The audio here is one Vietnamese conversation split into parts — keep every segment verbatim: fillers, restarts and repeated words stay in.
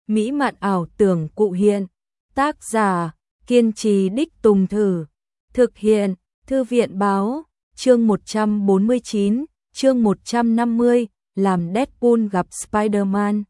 mỹ mạn ảo tưởng cụ hiện. Tác giả, kiên trì đích tùng thử. Thực hiện, Thư viện báo, chương một trăm bốn mươi chín, chương một trăm năm mươi, làm Deadpool gặp Spider-Man.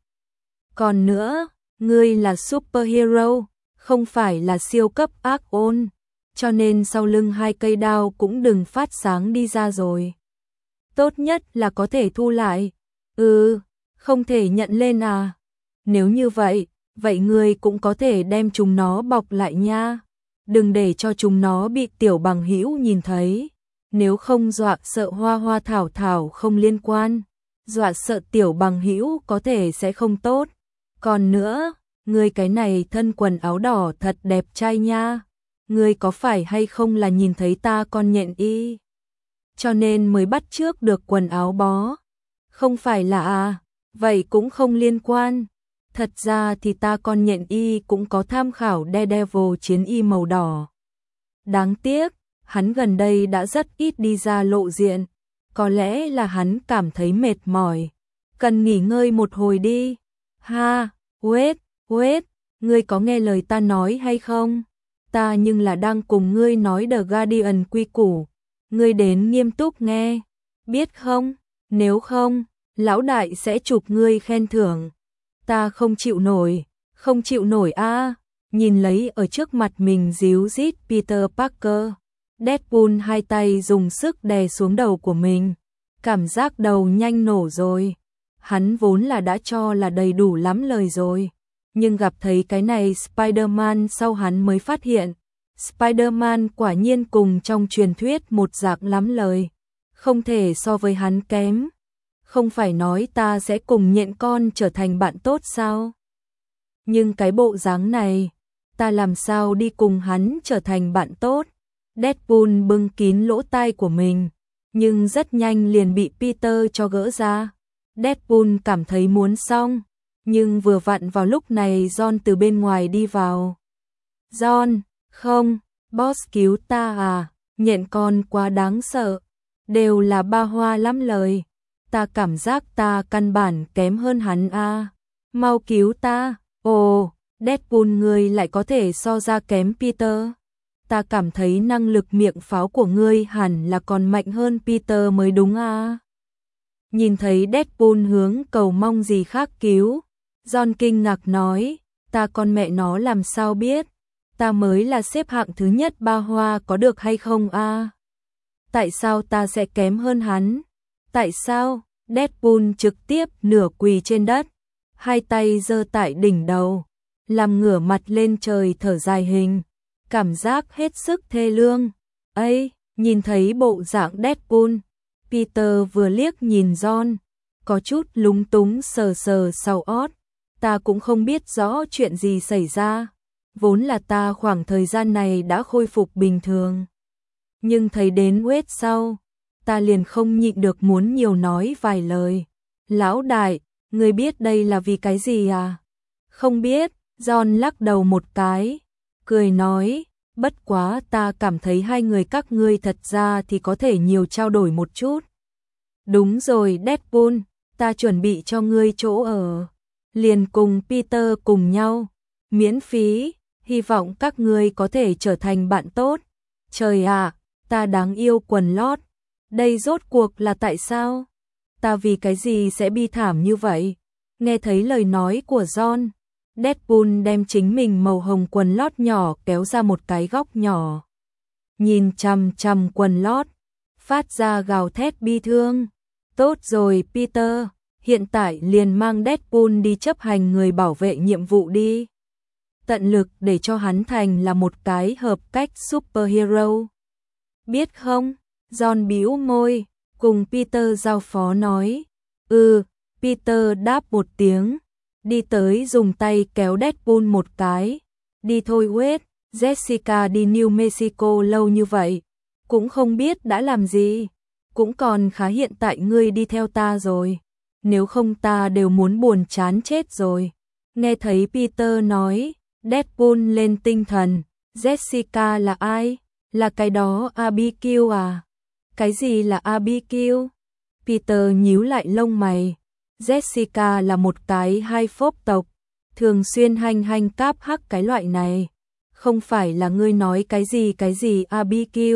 Còn nữa, ngươi là superhero, không phải là siêu cấp ác ôn, cho nên sau lưng hai cây đao cũng đừng phát sáng đi ra rồi. Tốt nhất là có thể thu lại. Ừ, không thể nhận lên à? Nếu như vậy, vậy ngươi cũng có thể đem chúng nó bọc lại nha. Đừng để cho chúng nó bị tiểu bằng hữu nhìn thấy. Nếu không dọa sợ hoa hoa thảo thảo không liên quan. Dọa sợ tiểu bằng hữu có thể sẽ không tốt. Còn nữa, ngươi cái này thân quần áo đỏ thật đẹp trai nha. Ngươi có phải hay không là nhìn thấy ta con nhện y, cho nên mới bắt chước được quần áo bó? Không phải là à? Vậy cũng không liên quan. Thật ra thì ta con nhện y cũng có tham khảo Daredevil chiến y màu đỏ. Đáng tiếc, hắn gần đây đã rất ít đi ra lộ diện. Có lẽ là hắn cảm thấy mệt mỏi. Cần nghỉ ngơi một hồi đi. Ha, wait, wait, ngươi có nghe lời ta nói hay không? Ta nhưng là đang cùng ngươi nói The Guardian quy củ. Ngươi đến nghiêm túc nghe. Biết không? Nếu không, lão đại sẽ chụp ngươi khen thưởng. Ta không chịu nổi, không chịu nổi a. À. Nhìn lấy ở trước mặt mình díu dít Peter Parker, Deadpool hai tay dùng sức đè xuống đầu của mình, cảm giác đầu nhanh nổ rồi. Hắn vốn là đã cho là đầy đủ lắm lời rồi, nhưng gặp thấy cái này Spider-Man sau hắn mới phát hiện, Spider-Man quả nhiên cùng trong truyền thuyết một dạng lắm lời, không thể so với hắn kém. Không phải nói ta sẽ cùng nhện con trở thành bạn tốt sao? Nhưng cái bộ dáng này, ta làm sao đi cùng hắn trở thành bạn tốt? Deadpool bưng kín lỗ tai của mình, nhưng rất nhanh liền bị Peter cho gỡ ra. Deadpool cảm thấy muốn xong, nhưng vừa vặn vào lúc này John từ bên ngoài đi vào. John, không, boss cứu ta à, nhện con quá đáng sợ, đều là ba hoa lắm lời. Ta cảm giác ta căn bản kém hơn hắn a. À. Mau cứu ta. Ồ, Deadpool ngươi lại có thể so ra kém Peter. Ta cảm thấy năng lực miệng pháo của ngươi hẳn là còn mạnh hơn Peter mới đúng a. À. Nhìn thấy Deadpool hướng cầu mong gì khác cứu, John kinh ngạc nói, ta con mẹ nó làm sao biết, ta mới là xếp hạng thứ nhất ba hoa có được hay không a? À? Tại sao ta sẽ kém hơn hắn? Tại sao? Deadpool trực tiếp nửa quỳ trên đất, hai tay giơ tại đỉnh đầu, làm ngửa mặt lên trời thở dài hình, cảm giác hết sức thê lương. Ấy, nhìn thấy bộ dạng Deadpool, Peter vừa liếc nhìn John, có chút lúng túng sờ sờ sau ót, ta cũng không biết rõ chuyện gì xảy ra, vốn là ta khoảng thời gian này đã khôi phục bình thường. Nhưng thấy đến Wade sau, ta liền không nhịn được muốn nhiều nói vài lời. Lão đại, ngươi biết đây là vì cái gì à? Không biết, John lắc đầu một cái, cười nói, bất quá ta cảm thấy hai người các ngươi thật ra thì có thể nhiều trao đổi một chút. Đúng rồi Deadpool, ta chuẩn bị cho ngươi chỗ ở, liền cùng Peter cùng nhau, miễn phí, hy vọng các ngươi có thể trở thành bạn tốt. Trời ạ, ta đáng yêu quần lót. Đây rốt cuộc là tại sao? Ta vì cái gì sẽ bi thảm như vậy? Nghe thấy lời nói của John, Deadpool đem chính mình màu hồng quần lót nhỏ kéo ra một cái góc nhỏ. Nhìn chằm chằm quần lót, phát ra gào thét bi thương. Tốt rồi Peter, hiện tại liền mang Deadpool đi chấp hành người bảo vệ nhiệm vụ đi. Tận lực để cho hắn thành là một cái hợp cách superhero. Biết không? John bĩu môi, cùng Peter giao phó nói. Ừ, Peter đáp một tiếng, đi tới dùng tay kéo Deadpool một cái. Đi thôi Wade, Jessica đi New Mexico lâu như vậy, cũng không biết đã làm gì, cũng còn khá hiện tại ngươi đi theo ta rồi, nếu không ta đều muốn buồn chán chết rồi. Nghe thấy Peter nói, Deadpool lên tinh thần, Jessica là ai? Là cái đó Abigail à? Cái gì là Abigail? Peter nhíu lại lông mày. Jessica là một cái hai phốp tộc, thường xuyên hành hành cáp hắc cái loại này. Không phải là ngươi nói cái gì cái gì a bê quy.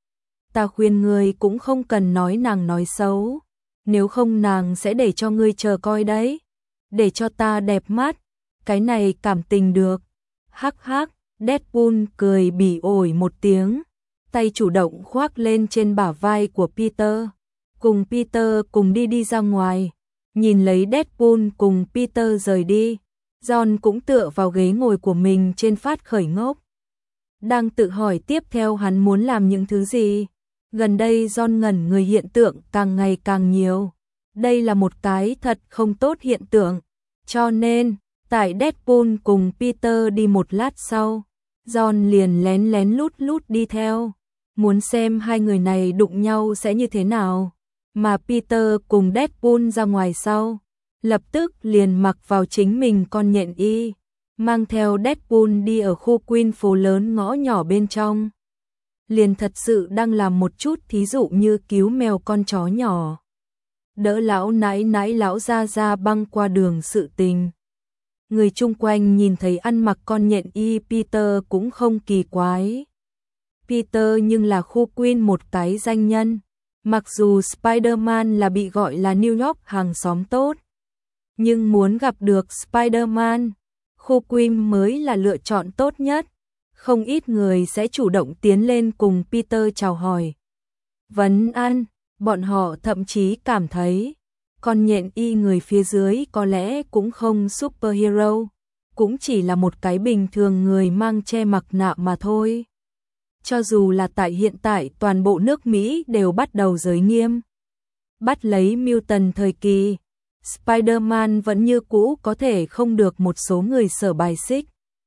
Ta khuyên ngươi cũng không cần nói nàng nói xấu. Nếu không nàng sẽ để cho ngươi chờ coi đấy. Để cho ta đẹp mắt. Cái này cảm tình được. Hắc hắc, Deadpool cười bỉ ổi một tiếng. Tay chủ động khoác lên trên bả vai của Peter. Cùng Peter cùng đi đi ra ngoài. Nhìn lấy Deadpool cùng Peter rời đi. John cũng tựa vào ghế ngồi của mình trên phát khởi ngốc. Đang tự hỏi tiếp theo hắn muốn làm những thứ gì. Gần đây John ngẩn người hiện tượng càng ngày càng nhiều. Đây là một cái thật không tốt hiện tượng. Cho nên, tại Deadpool cùng Peter đi một lát sau, John liền lén lén lút lút đi theo. Muốn xem hai người này đụng nhau sẽ như thế nào. Mà Peter cùng Deadpool ra ngoài sau, lập tức liền mặc vào chính mình con nhện y, mang theo Deadpool đi ở khu Queen phố lớn ngõ nhỏ bên trong. Liền thật sự đang làm một chút thí dụ như cứu mèo con chó nhỏ. Đỡ lão nãi nãi lão ra ra băng qua đường sự tình. Người chung quanh nhìn thấy ăn mặc con nhện y Peter cũng không kỳ quái. Peter nhưng là khu Queen một cái danh nhân. Mặc dù Spider-Man là bị gọi là New York hàng xóm tốt. Nhưng muốn gặp được Spider-Man, khu Queen mới là lựa chọn tốt nhất. Không ít người sẽ chủ động tiến lên cùng Peter chào hỏi. Vấn an, bọn họ thậm chí cảm thấy con nhện y người phía dưới có lẽ cũng không superhero, cũng chỉ là một cái bình thường người mang che mặt nạ mà thôi. Cho dù là tại hiện tại toàn bộ nước Mỹ đều bắt đầu giới nghiêm. Bắt lấy Mutant thời kỳ, Spider-Man vẫn như cũ có thể không được một số người sở bài xích.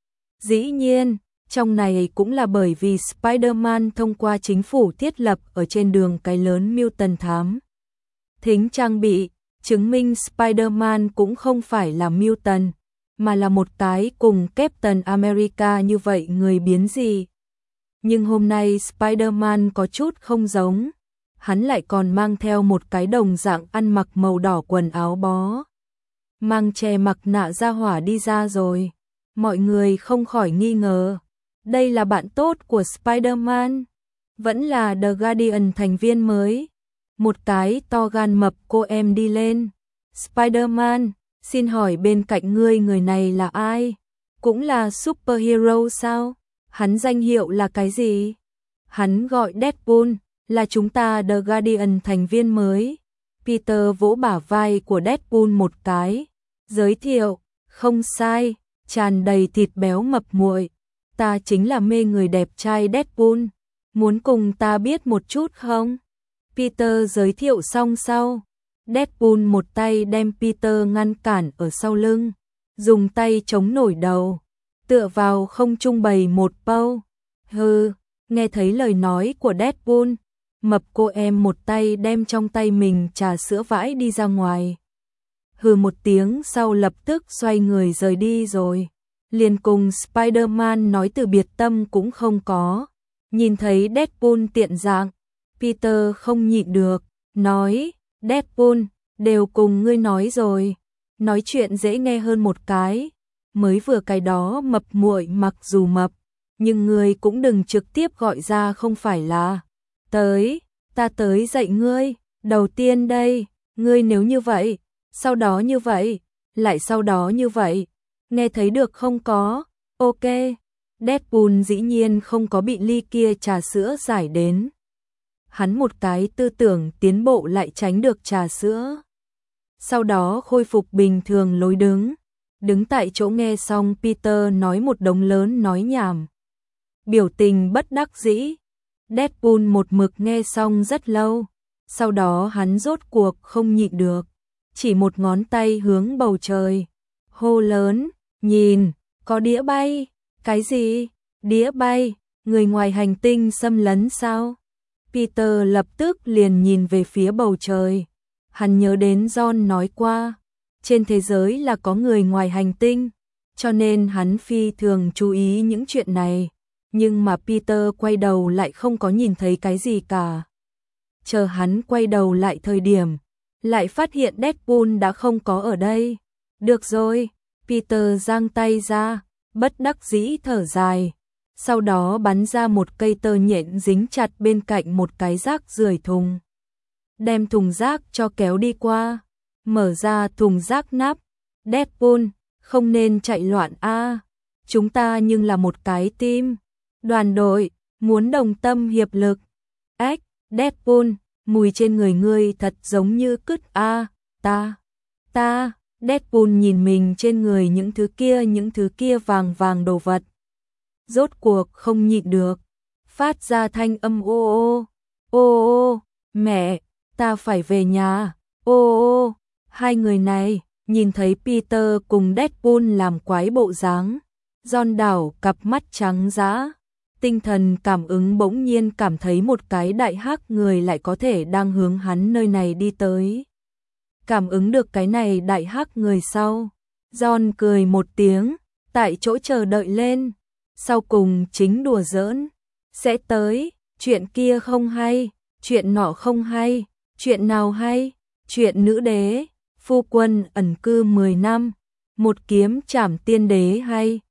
Dĩ nhiên, trong này cũng là bởi vì Spider-Man thông qua chính phủ thiết lập ở trên đường cái lớn Mutant thám thính trang bị, chứng minh Spider-Man cũng không phải là Mutant, mà là một cái cùng Captain America như vậy người biến gì. Nhưng hôm nay Spider-Man có chút không giống, hắn lại còn mang theo một cái đồng dạng ăn mặc màu đỏ quần áo bó. Mang che mặt nạ ra hỏa đi ra rồi, mọi người không khỏi nghi ngờ. Đây là bạn tốt của Spider-Man, vẫn là The Guardian thành viên mới. Một cái to gan mập cô em đi lên. Spider-Man, xin hỏi bên cạnh ngươi người này là ai? Cũng là superhero sao? Hắn danh hiệu là cái gì? Hắn gọi Deadpool, là chúng ta The Guardian thành viên mới. Peter vỗ bả vai của Deadpool một cái, giới thiệu, không sai, tràn đầy thịt béo mập muội. Ta chính là mê người đẹp trai Deadpool, muốn cùng ta biết một chút không? Peter giới thiệu xong sau, Deadpool một tay đem Peter ngăn cản ở sau lưng, dùng tay chống nổi đầu, tựa vào không trung bày một pâu. Hừ, nghe thấy lời nói của Deadpool, mập cô em một tay đem trong tay mình trà sữa vãi đi ra ngoài. Hừ một tiếng sau lập tức xoay người rời đi rồi. Liền cùng Spider-Man nói từ biệt tâm cũng không có. Nhìn thấy Deadpool tiện dạng, Peter không nhịn được, nói, Deadpool, đều cùng ngươi nói rồi. Nói chuyện dễ nghe hơn một cái. Mới vừa cái đó mập muội mặc dù mập, nhưng ngươi cũng đừng trực tiếp gọi ra không phải là. Tới, ta tới dạy ngươi, đầu tiên đây, ngươi nếu như vậy, sau đó như vậy, lại sau đó như vậy. Nghe thấy được không có? Ok. Deadpool dĩ nhiên không có bị ly kia trà sữa giải đến. Hắn một cái tư tưởng tiến bộ lại tránh được trà sữa. Sau đó khôi phục bình thường lối đứng. Đứng tại chỗ nghe xong Peter nói một đống lớn nói nhảm. Biểu tình bất đắc dĩ. Deadpool một mực nghe xong rất lâu. Sau đó hắn rốt cuộc không nhịn được. Chỉ một ngón tay hướng bầu trời. Hô lớn. Nhìn, có đĩa bay. Cái gì? Đĩa bay? Người ngoài hành tinh xâm lấn sao? Peter lập tức liền nhìn về phía bầu trời. Hắn nhớ đến John nói qua, trên thế giới là có người ngoài hành tinh, cho nên hắn phi thường chú ý những chuyện này. Nhưng mà Peter quay đầu lại không có nhìn thấy cái gì cả. Chờ hắn quay đầu lại thời điểm, lại phát hiện Deadpool đã không có ở đây. Được rồi, Peter giang tay ra, bất đắc dĩ thở dài, sau đó bắn ra một cây tơ nhện dính chặt bên cạnh một cái rác rưởi thùng. Đem thùng rác cho kéo đi qua, mở ra thùng rác nắp. Deadpool, không nên chạy loạn a, chúng ta nhưng là một cái team, đoàn đội, muốn đồng tâm hiệp lực. Ếch, Deadpool, mùi trên người ngươi thật giống như cứt a, ta, ta, Deadpool nhìn mình trên người những thứ kia những thứ kia vàng vàng đồ vật. Rốt cuộc không nhịn được, phát ra thanh âm ô ô, ô ô, mẹ, ta phải về nhà, ô ô, hai người này, nhìn thấy Peter cùng Deadpool làm quái bộ dáng, John đảo cặp mắt trắng dã, tinh thần cảm ứng bỗng nhiên cảm thấy một cái đại hắc người lại có thể đang hướng hắn nơi này đi tới. Cảm ứng được cái này đại hắc người sau, John cười một tiếng, tại chỗ chờ đợi lên, sau cùng chính đùa giỡn, sẽ tới, chuyện kia không hay, chuyện nọ không hay, chuyện nào hay, chuyện nữ đế, phu quân ẩn cư mười năm, một kiếm trảm tiên đế hay.